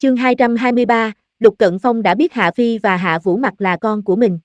Chương 223, Lục Cận Phong đã biết Hạ Phi và Hạ Vũ Mặc là con của mình.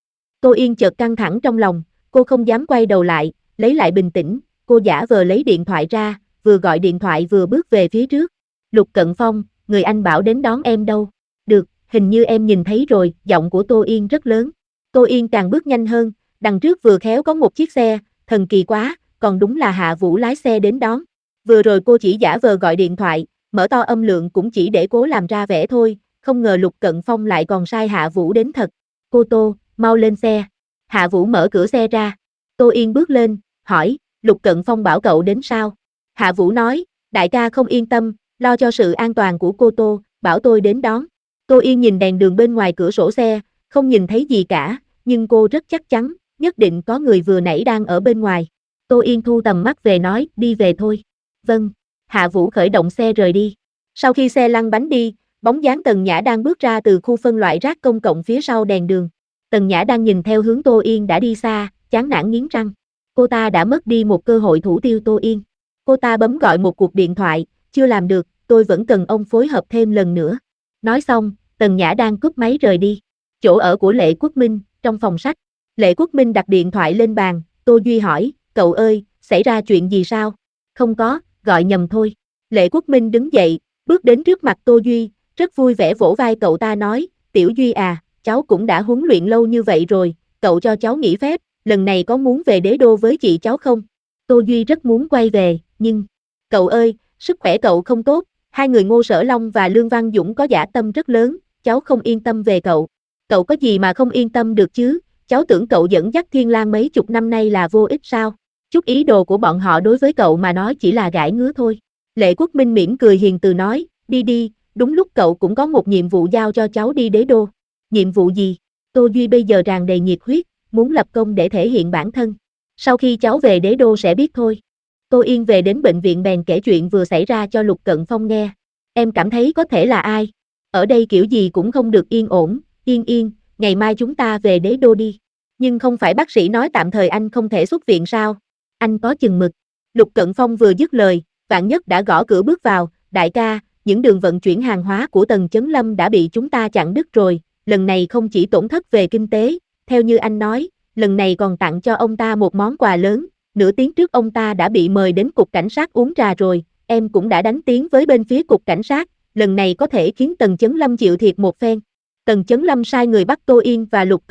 Tô Yên chợt căng thẳng trong lòng, cô không dám quay đầu lại, lấy lại bình tĩnh, cô giả vờ lấy điện thoại ra, vừa gọi điện thoại vừa bước về phía trước. Lục Cận Phong, người anh bảo đến đón em đâu? Được, hình như em nhìn thấy rồi, giọng của Tô Yên rất lớn. Tô Yên càng bước nhanh hơn, đằng trước vừa khéo có một chiếc xe, thần kỳ quá, còn đúng là Hạ Vũ lái xe đến đón. Vừa rồi cô chỉ giả vờ gọi điện thoại, mở to âm lượng cũng chỉ để cố làm ra vẻ thôi, không ngờ Lục Cận Phong lại còn sai Hạ Vũ đến thật. Cô Tô, mau lên xe. Hạ Vũ mở cửa xe ra. Tô Yên bước lên, hỏi, Lục Cận Phong bảo cậu đến sao? Hạ Vũ nói, đại ca không yên tâm, lo cho sự an toàn của cô Tô, bảo tôi đến đón. Tô Yên nhìn đèn đường bên ngoài cửa sổ xe, không nhìn thấy gì cả, nhưng cô rất chắc chắn, nhất định có người vừa nãy đang ở bên ngoài. Tô Yên thu tầm mắt về nói, đi về thôi. Vâng. Hạ Vũ khởi động xe rời đi. Sau khi xe lăn bánh đi, bóng dáng Tần Nhã đang bước ra từ khu phân loại rác công cộng phía sau đèn đường. Tần Nhã đang nhìn theo hướng Tô Yên đã đi xa, chán nản nghiến răng. Cô ta đã mất đi một cơ hội thủ tiêu Tô Yên. Cô ta bấm gọi một cuộc điện thoại, chưa làm được, tôi vẫn cần ông phối hợp thêm lần nữa. Nói xong, Tần Nhã đang cúp máy rời đi. Chỗ ở của Lệ Quốc Minh, trong phòng sách. Lệ Quốc Minh đặt điện thoại lên bàn, Tô Duy hỏi, cậu ơi, xảy ra chuyện gì sao? Không có, gọi nhầm thôi. Lệ Quốc Minh đứng dậy, bước đến trước mặt Tô Duy, rất vui vẻ vỗ vai cậu ta nói, Tiểu Duy à, cháu cũng đã huấn luyện lâu như vậy rồi, cậu cho cháu nghỉ phép, lần này có muốn về đế đô với chị cháu không? Tô Duy rất muốn quay về, nhưng, cậu ơi, sức khỏe cậu không tốt, hai người Ngô Sở Long và Lương Văn Dũng có dã tâm rất lớn, cháu không yên tâm về cậu. Cậu có gì mà không yên tâm được chứ, cháu tưởng cậu dẫn dắt Thiên Lang mấy chục năm nay là vô ích sao? Chút ý đồ của bọn họ đối với cậu mà nói chỉ là gãi ngứa thôi. Lệ Quốc Minh mỉm cười hiền từ nói, đi đi, đúng lúc cậu cũng có một nhiệm vụ giao cho cháu đi đế đô. Nhiệm vụ gì? Tô Duy bây giờ tràn đầy nhiệt huyết, muốn lập công để thể hiện bản thân. Sau khi cháu về đế đô sẽ biết thôi. Tô Yên về đến bệnh viện bèn kể chuyện vừa xảy ra cho Lục Cận Phong nghe. Em cảm thấy có thể là ai? Ở đây kiểu gì cũng không được yên ổn, Yên, ngày mai chúng ta về đế đô đi. Nhưng không phải bác sĩ nói tạm thời anh không thể xuất viện sao? Anh có chừng mực. Lục Cận Phong vừa dứt lời, Vạn Nhất đã gõ cửa bước vào, đại ca, những đường vận chuyển hàng hóa của Tần Chấn Lâm đã bị chúng ta chặn đứt rồi, lần này không chỉ tổn thất về kinh tế, theo như anh nói, lần này còn tặng cho ông ta một món quà lớn, nửa tiếng trước ông ta đã bị mời đến cục cảnh sát uống trà rồi, em cũng đã đánh tiếng với bên phía cục cảnh sát, lần này có thể khiến Tần Chấn Lâm chịu thiệt một phen. Tần Chấn Lâm sai người bắt Tô Yên và Lục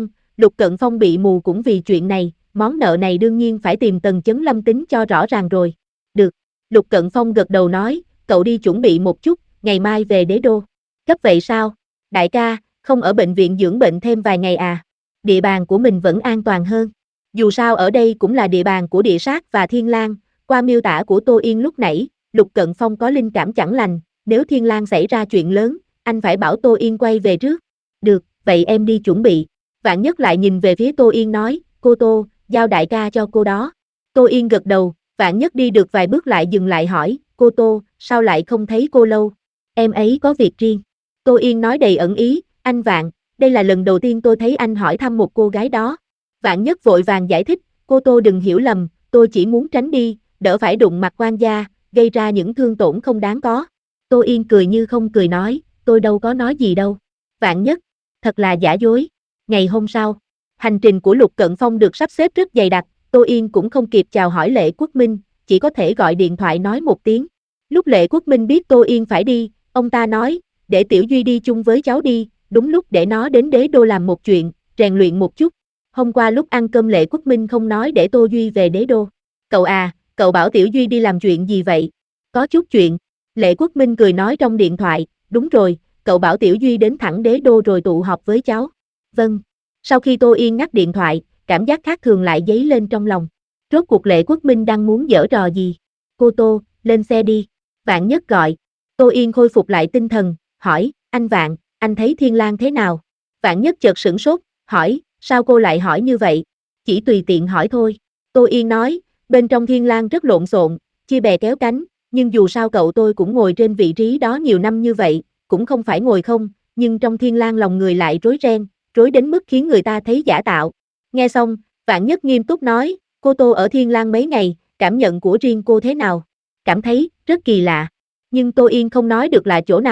Cận Phong bị mù cũng vì chuyện này, món nợ này đương nhiên phải tìm Tần Chấn Lâm tính cho rõ ràng rồi. Được, Lục Cận Phong gật đầu nói, cậu đi chuẩn bị một chút, ngày mai về đế đô. Gấp vậy sao? Đại ca, không ở bệnh viện dưỡng bệnh thêm vài ngày à? Địa bàn của mình vẫn an toàn hơn. Dù sao ở đây cũng là địa bàn của địa sát và Thiên Lang, qua miêu tả của Tô Yên lúc nãy, Lục Cận Phong có linh cảm chẳng lành, nếu Thiên Lang xảy ra chuyện lớn, anh phải bảo Tô Yên quay về trước. Được, vậy em đi chuẩn bị. Vạn Nhất lại nhìn về phía Tô Yên nói, cô Tô, giao đại ca cho cô đó. Tô Yên gật đầu, Vạn Nhất đi được vài bước lại dừng lại hỏi, cô Tô, sao lại không thấy cô lâu? Em ấy có việc riêng. Tô Yên nói đầy ẩn ý, anh Vạn, đây là lần đầu tiên tôi thấy anh hỏi thăm một cô gái đó. Vạn Nhất vội vàng giải thích, cô Tô đừng hiểu lầm, tôi chỉ muốn tránh đi, đỡ phải đụng mặt quan gia, gây ra những thương tổn không đáng có. Tô Yên cười như không cười nói, tôi đâu có nói gì đâu. Vạn Nhất, thật là giả dối. Ngày hôm sau, hành trình của Lục Cận Phong được sắp xếp rất dày đặc, Tô Yên cũng không kịp chào hỏi Lệ Quốc Minh, chỉ có thể gọi điện thoại nói một tiếng. Lúc Lệ Quốc Minh biết Tô Yên phải đi, ông ta nói, để Tiểu Duy đi chung với cháu đi, đúng lúc để nó đến đế đô làm một chuyện, rèn luyện một chút. Hôm qua lúc ăn cơm Lệ Quốc Minh không nói để Tô Duy về đế đô. Cậu à, cậu bảo Tiểu Duy đi làm chuyện gì vậy? Có chút chuyện. Lệ Quốc Minh cười nói trong điện thoại, đúng rồi, cậu bảo Tiểu Duy đến thẳng đế đô rồi tụ họp với cháu. Vâng. Sau khi Tô Yên ngắt điện thoại, cảm giác khác thường lại dấy lên trong lòng. Rốt cuộc Lệ Quốc Minh đang muốn giở trò gì? Cô Tô, lên xe đi. Vạn Nhất gọi. Tô Yên khôi phục lại tinh thần, hỏi, anh Vạn, anh thấy Thiên Lang thế nào? Vạn Nhất chợt sửng sốt, hỏi, sao cô lại hỏi như vậy? Chỉ tùy tiện hỏi thôi. Tô Yên nói, bên trong Thiên Lang rất lộn xộn, chia bè kéo cánh, nhưng dù sao cậu tôi cũng ngồi trên vị trí đó nhiều năm như vậy, cũng không phải ngồi không, nhưng trong Thiên Lang lòng người lại rối ren, rối đến mức khiến người ta thấy giả tạo. Nghe xong, Vạn Nhất nghiêm túc nói, cô Tô ở Thiên Lang mấy ngày, cảm nhận của riêng cô thế nào? Cảm thấy rất kỳ lạ. Nhưng Tô Yên không nói được là chỗ nào,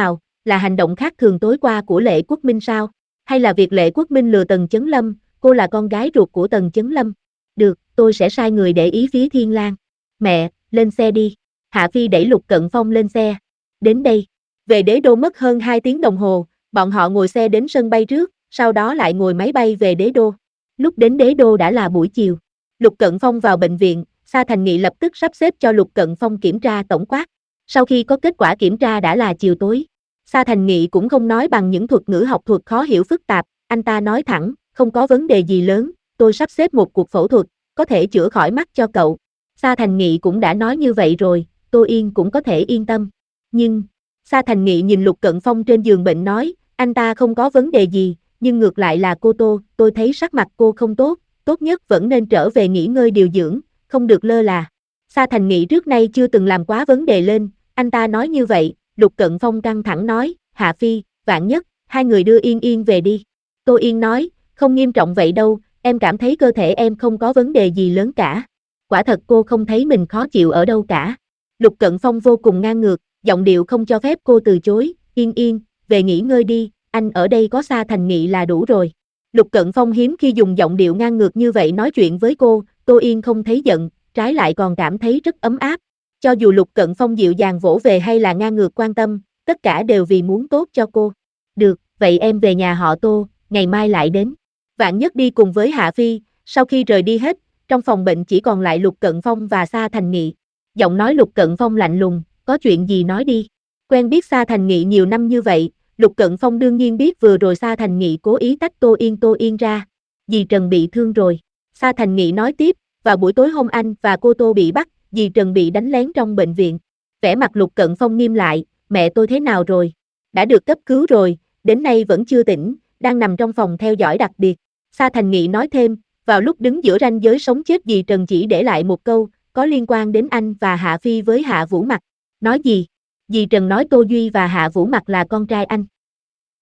Là hành động khác thường tối qua của Lệ Quốc Minh sao? Hay là việc Lệ Quốc Minh lừa Tần Chấn Lâm, cô là con gái ruột của Tần Chấn Lâm? Được, tôi sẽ sai người để ý phía Thiên Lang. Mẹ, lên xe đi. Hạ Phi đẩy Lục Cận Phong lên xe. Đến đây. Về đế đô mất hơn 2 tiếng đồng hồ, bọn họ ngồi xe đến sân bay trước, sau đó lại ngồi máy bay về đế đô. Lúc đến đế đô đã là buổi chiều. Lục Cận Phong vào bệnh viện, Sa Thành Nghị lập tức sắp xếp cho Lục Cận Phong kiểm tra tổng quát. Sau khi có kết quả kiểm tra đã là chiều tối. Sa Thành Nghị cũng không nói bằng những thuật ngữ học thuật khó hiểu phức tạp, anh ta nói thẳng, không có vấn đề gì lớn, tôi sắp xếp một cuộc phẫu thuật, có thể chữa khỏi mắt cho cậu. Sa Thành Nghị cũng đã nói như vậy rồi, Tô Yên cũng có thể yên tâm. Nhưng, Sa Thành Nghị nhìn Lục Cận Phong trên giường bệnh nói, anh ta không có vấn đề gì, nhưng ngược lại là cô Tô, tôi thấy sắc mặt cô không tốt, tốt nhất vẫn nên trở về nghỉ ngơi điều dưỡng, không được lơ là. Sa Thành Nghị trước nay chưa từng làm quá vấn đề lên, anh ta nói như vậy, Lục Cận Phong căng thẳng nói, Hạ Phi, Vạn Nhất, hai người đưa Yên Yên về đi. Tô Yên nói, không nghiêm trọng vậy đâu, em cảm thấy cơ thể em không có vấn đề gì lớn cả. Quả thật cô không thấy mình khó chịu ở đâu cả. Lục Cận Phong vô cùng ngang ngược, giọng điệu không cho phép cô từ chối, Yên Yên, về nghỉ ngơi đi, anh ở đây có Sa Thành Nghị là đủ rồi. Lục Cận Phong hiếm khi dùng giọng điệu ngang ngược như vậy nói chuyện với cô, Tô Yên không thấy giận, trái lại còn cảm thấy rất ấm áp. Cho dù Lục Cận Phong dịu dàng vỗ về hay là ngang ngược quan tâm, tất cả đều vì muốn tốt cho cô. Được, vậy em về nhà họ Tô, ngày mai lại đến. Vạn Nhất đi cùng với Hạ Phi, sau khi rời đi hết, trong phòng bệnh chỉ còn lại Lục Cận Phong và Sa Thành Nghị. Giọng nói Lục Cận Phong lạnh lùng, có chuyện gì nói đi. Quen biết Sa Thành Nghị nhiều năm như vậy, Lục Cận Phong đương nhiên biết vừa rồi Sa Thành Nghị cố ý tách Tô Yên ra. Dì Trần bị thương rồi. Sa Thành Nghị nói tiếp, vào buổi tối hôm anh và cô Tô bị bắt, dì Trần bị đánh lén trong bệnh viện. Vẻ mặt Lục Cận Phong nghiêm lại, mẹ tôi thế nào rồi? Đã được cấp cứu rồi, đến nay vẫn chưa tỉnh, đang nằm trong phòng theo dõi đặc biệt. Sa Thành Nghị nói thêm, vào lúc đứng giữa ranh giới sống chết dì Trần chỉ để lại một câu, có liên quan đến anh và Hạ Phi với Hạ Vũ Mặc. Nói gì? Dì Trần nói Tô Duy và Hạ Vũ Mặc là con trai anh.